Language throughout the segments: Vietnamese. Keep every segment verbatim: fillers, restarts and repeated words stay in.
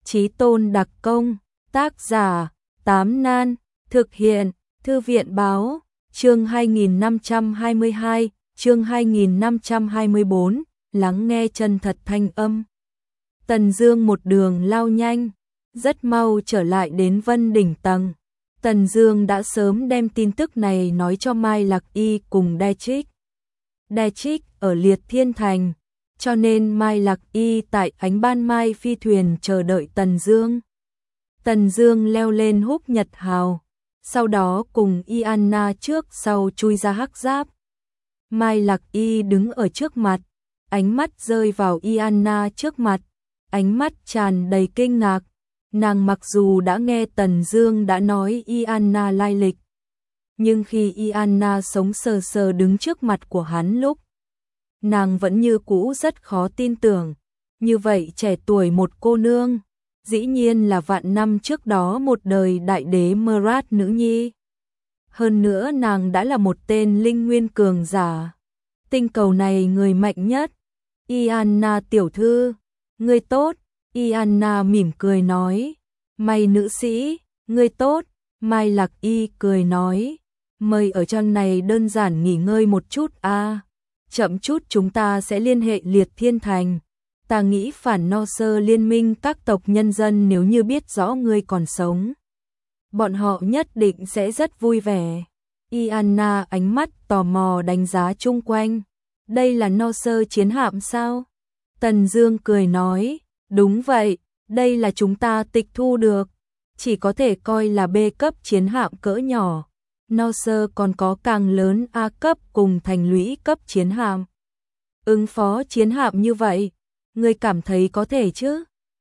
Chí tôn đặc công, tác giả, Tám Nan, thực hiện, Thư viện báo, chương hai nghìn năm trăm hai mươi hai, chương hai nghìn năm trăm hai mươi bốn, lắng nghe chân thật thanh âm. Tần Dương một đường lao nhanh, rất mau trở lại đến Vân đỉnh tầng. Tần Dương đã sớm đem tin tức này nói cho Mai Lạc Y cùng Đe Trích. Đe Trích ở Liệt Thiên Thành, cho nên Mai Lạc Y tại Ánh Ban Mai phi thuyền chờ đợi Tần Dương. Tần Dương leo lên Húc Nhật Hào, sau đó cùng Ianna trước sau chui ra hắc giáp. Mai Lạc Y đứng ở trước mặt, ánh mắt rơi vào Ianna trước mặt, ánh mắt tràn đầy kinh ngạc. Nàng mặc dù đã nghe Tần Dương đã nói Ianna lai lịch, nhưng khi Ianna sống sờ sờ đứng trước mặt của hắn lúc, nàng vẫn như cũ rất khó tin tưởng. Như vậy trẻ tuổi một cô nương, dĩ nhiên là vạn năm trước đó một đời đại đế Mrat nữ nhi. Hơn nữa nàng đã là một tên linh nguyên cường giả. Tinh cầu này người mạnh nhất. Ianna tiểu thư, ngươi tốt. Ianna mỉm cười nói. May nữ sĩ, ngươi tốt. Mai Lạc Y cười nói. Mời ở trong này đơn giản nghỉ ngơi một chút a. À. Chậm chút chúng ta sẽ liên hệ Liệt Thiên Thành. Ta nghĩ phản no sơ liên minh các tộc nhân dân nếu như biết rõ ngươi còn sống, bọn họ nhất định sẽ rất vui vẻ. Ianna ánh mắt tò mò đánh giá chung quanh. Đây là no sơ chiến hạm sao? Tần Dương cười nói, đúng vậy, đây là chúng ta tịch thu được, chỉ có thể coi là B cấp chiến hạm cỡ nhỏ. No sơ còn có càng lớn A cấp cùng thành lũy cấp chiến hạm. Ứng phó chiến hạm như vậy, ngươi cảm thấy có thể chứ?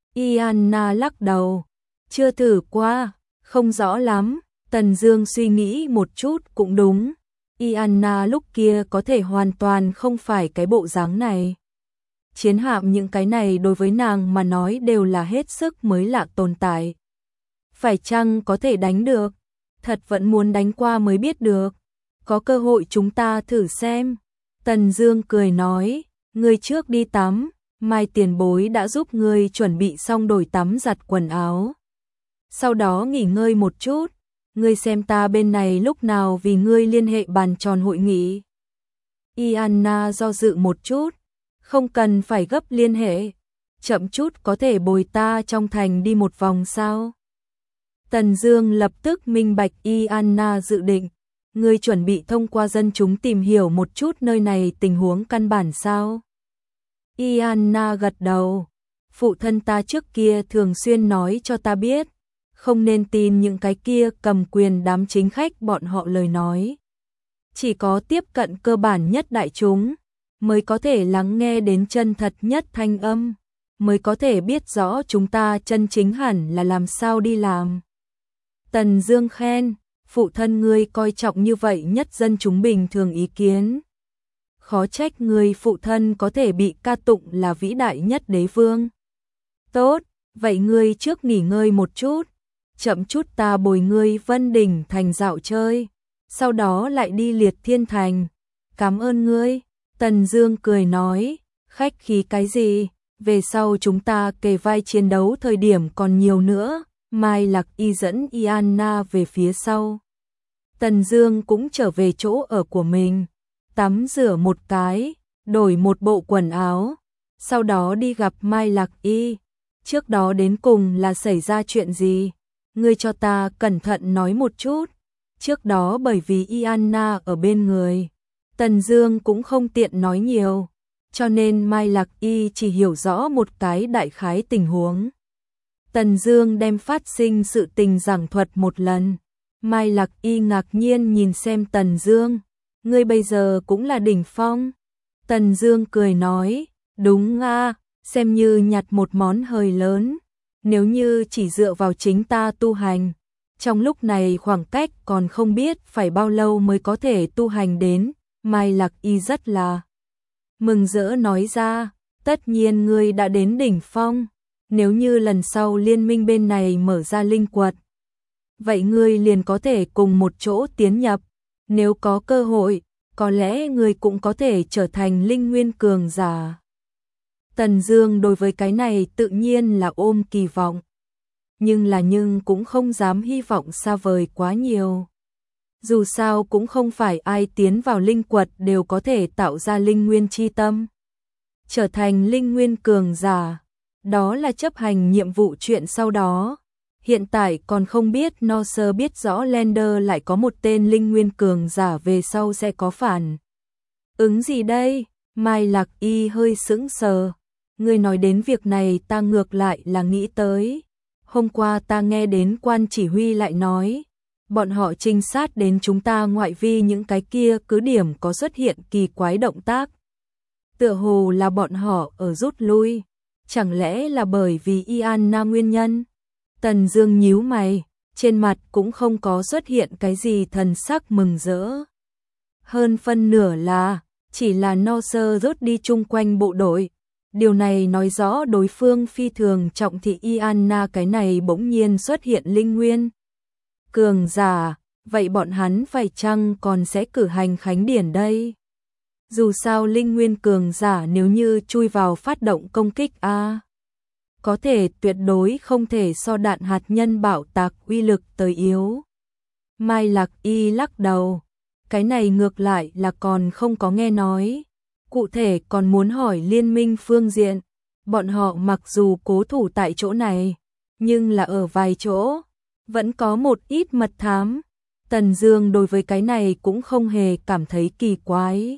Ianna lắc đầu, chưa thử qua, không rõ lắm. Tần Dương suy nghĩ một chút cũng đúng. Ianna lúc kia có thể hoàn toàn không phải cái bộ dáng này. Chiến hạm những cái này đối với nàng mà nói đều là hết sức mới lạ tồn tại. Phải chăng có thể đánh được? Thật vẫn muốn đánh qua mới biết được. Có cơ hội chúng ta thử xem. Tần Dương cười nói, ngươi trước đi tắm. Mai tiền bối đã giúp ngươi chuẩn bị xong đổi tắm giặt quần áo. Sau đó nghỉ ngơi một chút, ngươi xem ta bên này lúc nào vì ngươi liên hệ bàn tròn hội nghị. Ianna do dự một chút, không cần phải gấp liên hệ, chậm chút có thể bồi ta trong thành đi một vòng sao? Tần Dương lập tức minh bạch Ianna dự định, ngươi chuẩn bị thông qua dân chúng tìm hiểu một chút nơi này tình huống căn bản sao? Ianna gật đầu, phụ thân ta trước kia thường xuyên nói cho ta biết, không nên tin những cái kia cầm quyền đám chính khách bọn họ lời nói. Chỉ có tiếp cận cơ bản nhất đại chúng, mới có thể lắng nghe đến chân thật nhất thanh âm, mới có thể biết rõ chúng ta chân chính hẳn là làm sao đi làm. Tần Dương khen, phụ thân ngươi coi trọng như vậy nhất dân chúng bình thường ý kiến. Khó trách người phụ thân có thể bị ca tụng là vĩ đại nhất đế vương. Tốt, vậy ngươi trước nghỉ ngơi một chút, chậm chút ta bồi ngươi Vân đỉnh thành dạo chơi, sau đó lại đi Liệt Thiên Thành. Cảm ơn ngươi. Tần Dương cười nói, khách khí cái gì, về sau chúng ta kề vai chiến đấu thời điểm còn nhiều nữa. Mai Lạc Y dẫn Ianna về phía sau. Tần Dương cũng trở về chỗ ở của mình, tắm rửa một cái, đổi một bộ quần áo, sau đó đi gặp Mai Lạc Y. Trước đó đến cùng là xảy ra chuyện gì? Ngươi cho ta cẩn thận nói một chút. Trước đó bởi vì Ianna ở bên người, Tần Dương cũng không tiện nói nhiều, cho nên Mai Lạc Y chỉ hiểu rõ một cái đại khái tình huống. Tần Dương đem phát sinh sự tình giảng thuật một lần. Mai Lạc Y ngạc nhiên nhìn xem Tần Dương. Ngươi bây giờ cũng là đỉnh phong. Tần Dương cười nói, đúng a, xem như nhặt một món hời lớn. Nếu như chỉ dựa vào chính ta tu hành, trong lúc này khoảng cách còn không biết phải bao lâu mới có thể tu hành đến. Mai Lạc Y rất là mừng rỡ nói ra, tất nhiên ngươi đã đến đỉnh phong. Nếu như lần sau liên minh bên này mở ra linh quật, vậy ngươi liền có thể cùng một chỗ tiến nhập. Nếu có cơ hội, có lẽ ngươi cũng có thể trở thành linh nguyên cường giả. Tần Dương đối với cái này tự nhiên là ôm kỳ vọng. nhưng là nhưng cũng không dám hy vọng xa vời quá nhiều. Dù sao cũng không phải ai tiến vào linh quật đều có thể tạo ra linh nguyên chi tâm, trở thành linh nguyên cường giả. Đó là chấp hành nhiệm vụ chuyện sau đó. Hiện tại còn không biết Norse biết rõ Lander lại có một tên linh nguyên cường giả về sau sẽ có phản ứng gì đây? Mai Lạc Y hơi sững sờ. Người nói đến việc này ta ngược lại là nghĩ tới. Hôm qua ta nghe đến quan chỉ huy lại nói, bọn họ trinh sát đến chúng ta ngoại vi những cái kia cứ điểm có xuất hiện kỳ quái động tác. Tựa hồ là bọn họ ở rút lui. Chẳng lẽ là bởi vì Iana nguyên nhân? Tần Dương nhíu mày, trên mặt cũng không có xuất hiện cái gì thần sắc mừng rỡ. Hơn phân nửa là, chỉ là Norse rút đi chung quanh bộ đội. Điều này nói rõ đối phương phi thường trọng thị Iana, cái này bỗng nhiên xuất hiện linh nguyên cường giả, vậy bọn hắn phải chăng còn sẽ cử hành khánh điển đây? Dù sao linh nguyên cường giả nếu như chui vào phát động công kích a, có thể tuyệt đối không thể so đạn hạt nhân bạo tạc uy lực tới yếu. Mai Lạc Y lắc đầu, cái này ngược lại là còn không có nghe nói. Cụ thể còn muốn hỏi liên minh phương diện, bọn họ mặc dù cố thủ tại chỗ này, nhưng là ở vài chỗ, vẫn có một ít mật thám. Tần Dương đối với cái này cũng không hề cảm thấy kỳ quái.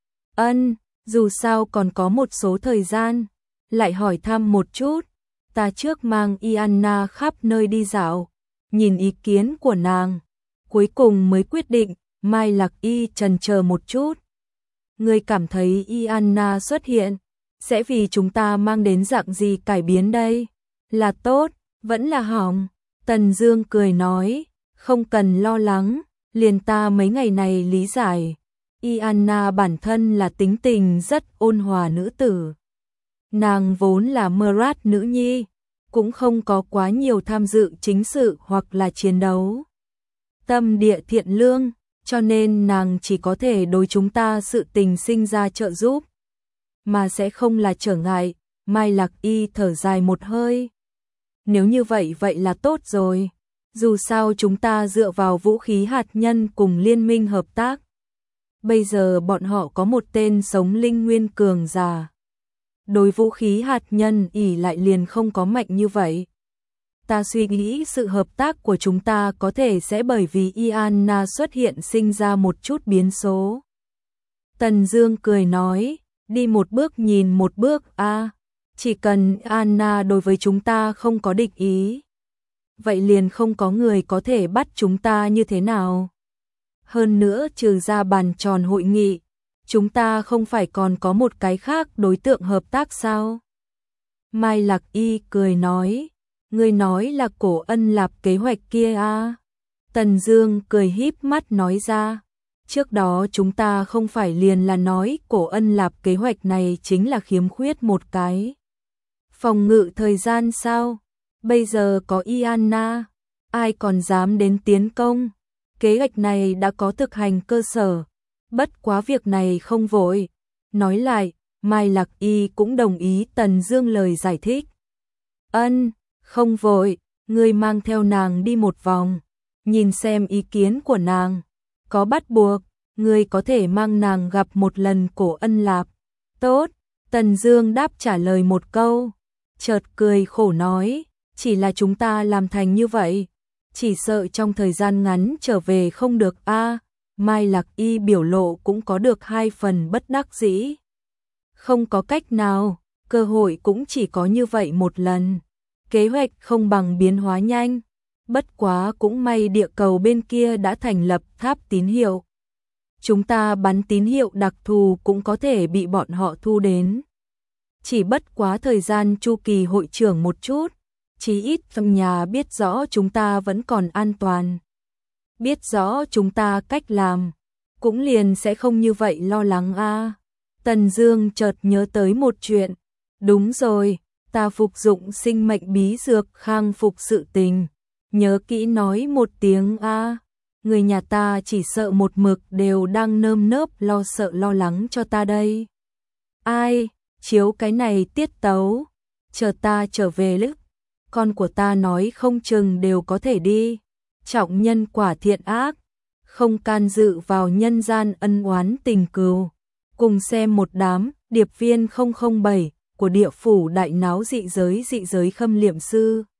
Ân, dù sao còn có một số thời gian, lại hỏi thăm một chút. Ta trước mang Iana khắp nơi đi dạo, nhìn ý kiến của nàng, cuối cùng mới quyết định. Mai Lạc Y chần chờ một chút. Ngươi cảm thấy Iana xuất hiện sẽ vì chúng ta mang đến dạng gì cải biến đây? Là tốt, vẫn là hỏng? Tần Dương cười nói, không cần lo lắng, liền ta mấy ngày này lý giải. Iana bản thân là tính tình rất ôn hòa nữ tử. Nàng vốn là Mrat nữ nhi, cũng không có quá nhiều tham dự chính sự hoặc là chiến đấu. Tâm địa thiện lương, cho nên nàng chỉ có thể đối chúng ta sự tình sinh ra trợ giúp, mà sẽ không là trở ngại. Mai Lạc Y thở dài một hơi. Nếu như vậy vậy là tốt rồi. Dù sao chúng ta dựa vào vũ khí hạt nhân cùng liên minh hợp tác. Bây giờ bọn họ có một tên sống linh nguyên cường giả. Đối vũ khí hạt nhân ỷ lại liền không có mạnh như vậy. Ta suy nghĩ sự hợp tác của chúng ta có thể sẽ bởi vì Iana xuất hiện sinh ra một chút biến số. Tần Dương cười nói, đi một bước nhìn một bước a, chỉ cần Iana đối với chúng ta không có địch ý, vậy liền không có người có thể bắt chúng ta như thế nào. Hơn nữa trừ ra bàn tròn hội nghị, chúng ta không phải còn có một cái khác đối tượng hợp tác sao? Mai Lạc Y cười nói, ngươi nói là Cổ Ân Lạp kế hoạch kia à? Tần Dương cười híp mắt nói ra, trước đó chúng ta không phải liền là nói Cổ Ân Lạp kế hoạch này chính là khiếm khuyết một cái phòng ngự thời gian sao? Bây giờ có Iana, ai còn dám đến tiến công? Kế hoạch này đã có thực hành cơ sở, bất quá việc này không vội. Nói lại, Mai Lạc Y cũng đồng ý Tần Dương lời giải thích. Ân, không vội, ngươi mang theo nàng đi một vòng, nhìn xem ý kiến của nàng. Có bắt buộc, ngươi có thể mang nàng gặp một lần Cổ Ân Lạp. Tốt, Tần Dương đáp trả lời một câu, chợt cười khổ nói, chỉ là chúng ta làm thành như vậy, chỉ sợ trong thời gian ngắn trở về không được a. À, Mai Lạc Y biểu lộ cũng có được hai phần bất đắc dĩ. Không có cách nào, cơ hội cũng chỉ có như vậy một lần. Kế hoạch không bằng biến hóa nhanh. Bất quá cũng may địa cầu bên kia đã thành lập tháp tín hiệu. Chúng ta bắn tín hiệu đặc thù cũng có thể bị bọn họ thu đến. Chỉ bất quá thời gian chu kỳ hội trưởng một chút, chí ít trong nhà biết rõ chúng ta vẫn còn an toàn. Biết rõ chúng ta cách làm, cũng liền sẽ không như vậy lo lắng a. À. Tần Dương chợt nhớ tới một chuyện, đúng rồi, ta phục dụng sinh mệnh bí dược khang phục sự tình, nhớ kỹ nói một tiếng a. À. Người nhà ta chỉ sợ một mực đều đang nơm nớp lo sợ lo lắng cho ta đây. Ai, chiếu cái này tiết tấu, chờ ta trở về lúc, con của ta nói không chừng đều có thể đi. Trọng nhân quả thiện ác, không can dự vào nhân gian ân oán tình cừu. Cùng xem một đám điệp viên không không bảy của địa phủ đại náo dị giới dị giới Khâm Liệm Sư.